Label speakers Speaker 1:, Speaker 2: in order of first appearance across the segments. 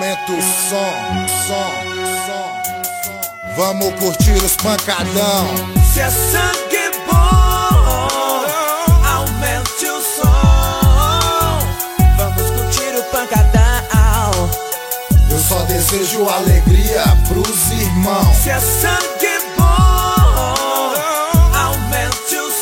Speaker 1: Aumenta o som. Vamos curtir os pancadão.
Speaker 2: Se é sangue bom, aumente o som. Vamos curtir o pancadão.
Speaker 1: Eu só desejo alegria pros irmãos.
Speaker 2: Se é sangue bom, aumente o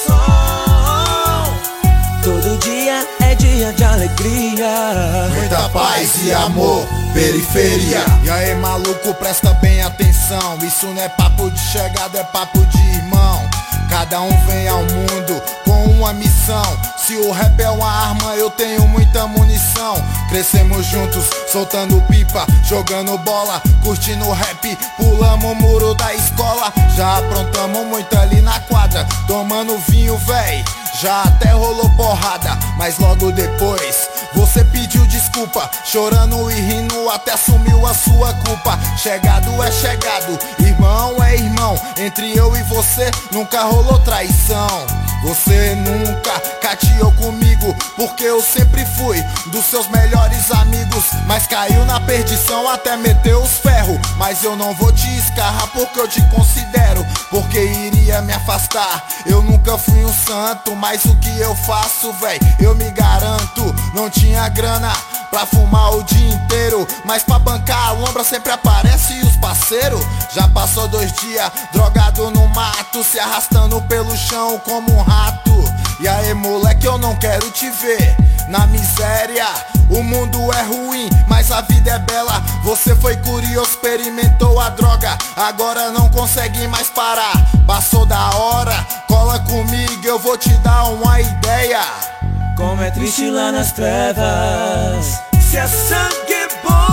Speaker 2: som. Todo dia é dia de alegria,
Speaker 1: muita paz e amor, periferia. E aí, maluco, presta bem atenção. Isso não é papo de chegada, é papo de irmão. Cada um vem ao mundo com uma missão. Se o rap é uma arma, eu tenho muita munição. Crescemos juntos, soltando pipa, jogando bola, curtindo rap, pulamos o muro da escola. Já aprontamos muito ali na quadra, tomando vinho, véi. Já até rolou porrada, mas logo depois você pediu desculpa, chorando e rindo até assumiu a sua culpa. Chegado é chegado, irmão é irmão. Entre eu e você nunca rolou traição. Você nunca cateou comigo, porque eu sempre fui dos seus melhores amigos. Mas caiu na perdição até meter os ferros. Mas eu não vou te escarrar porque eu te considero, porque iria me afastar. Eu nunca fui um santo, mas o que eu faço, véi, eu me garanto. Não tinha grana pra fumar o dia inteiro, mas pra bancar a lombra sempre aparece os parceiros. Já passou 2 dias drogado no mato, se arrastando pelo chão como um rato. E aí, moleque, eu não quero te ver na miséria. O mundo é ruim, mas a vida é bela. Você foi curioso, experimentou a droga, agora não consegue mais parar. Passou da hora, cola comigo, eu vou te dar uma ideia.
Speaker 2: Como é triste lá nas trevas. Se é sangue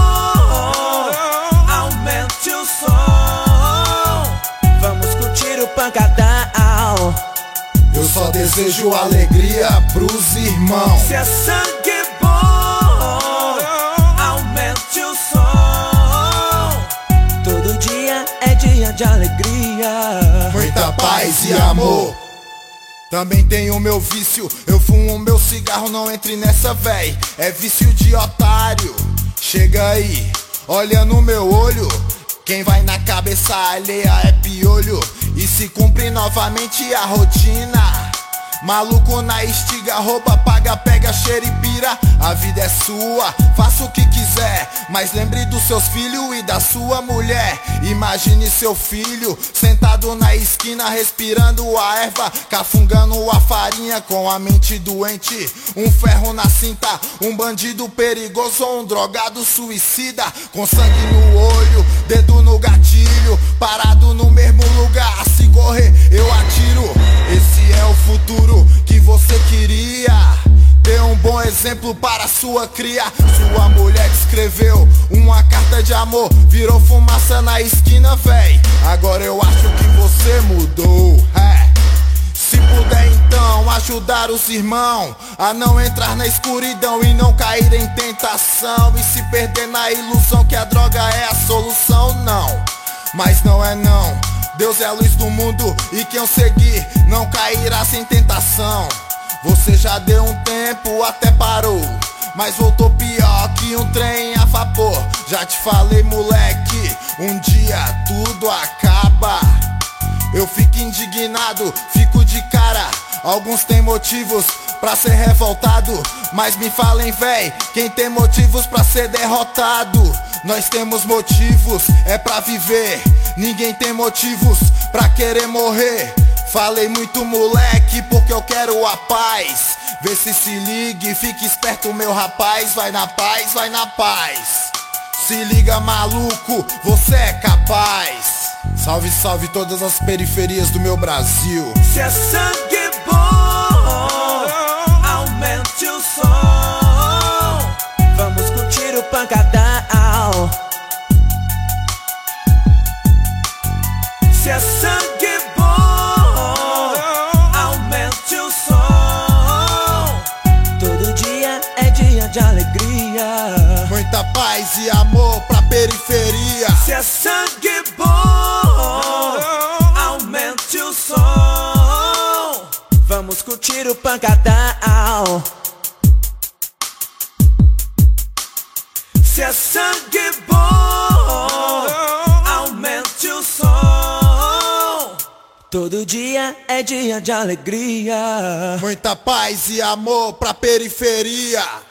Speaker 2: bom, aumente o som. Vamos curtir o pancadão.
Speaker 1: Eu só desejo alegria pros irmãos.
Speaker 2: Se é sangue bom, aumente o som. Todo dia é dia de alegria,
Speaker 1: muita paz e amor. Também tenho o meu vício, eu fumo meu cigarro, não entre nessa, véi. É vício de otário. Chega aí, olha no meu olho. Quem vai na cabeça alheia é piolho. E se cumpre novamente a rotina. Maluco na estiga, rouba, paga, pega, cheira e pira. A vida é sua, faça o que quiser, mas lembre dos seus filhos e da sua mulher. Imagine seu filho sentado na esquina, respirando a erva, cafungando a farinha com a mente doente. Um ferro na cinta, um bandido perigoso ou um drogado suicida. Com sangue no olho, dedo no gatilho, parado no mesmo lugar. Se correr, eu atiro. Esse é o futuro que você queria. Dê um bom exemplo para sua cria. Sua mulher te escreveu uma carta de amor, virou fumaça na esquina, véi. Agora eu acho que você mudou, Se puder então ajudar os irmãos a não entrar na escuridão e não cair em tentação, e se perder na ilusão que a droga é a solução, não. Mas não é não. Deus é a luz do mundo e quem eu seguir não cairá sem tentação. Você já deu um tempo, até parou, mas voltou pior que um trem a vapor. Já te falei, moleque, um dia tudo acaba. Eu fico indignado, fico de cara. Alguns têm motivos pra ser revoltado, mas me falem, véi, quem tem motivos pra ser derrotado? Nós temos motivos, é pra viver. Ninguém tem motivos pra querer morrer. Falei muito, moleque, porque eu quero a paz. Vê se ligue, fique esperto, meu rapaz. Vai na paz, vai na paz. Se liga, maluco, você é capaz. Salve, salve todas as periferias do meu Brasil.
Speaker 2: Se é sangue bom, aumente o som. Vamos curtir o pancadão. Se é sangue bom, aumente o som. Todo dia é dia de alegria,
Speaker 1: muita paz e amor pra periferia.
Speaker 2: Se é sangue bom, aumente o som. Vamos curtir o pancadão. Se é sangue bom, aumente o som. Todo dia é dia de alegria,
Speaker 1: muita paz e amor pra periferia.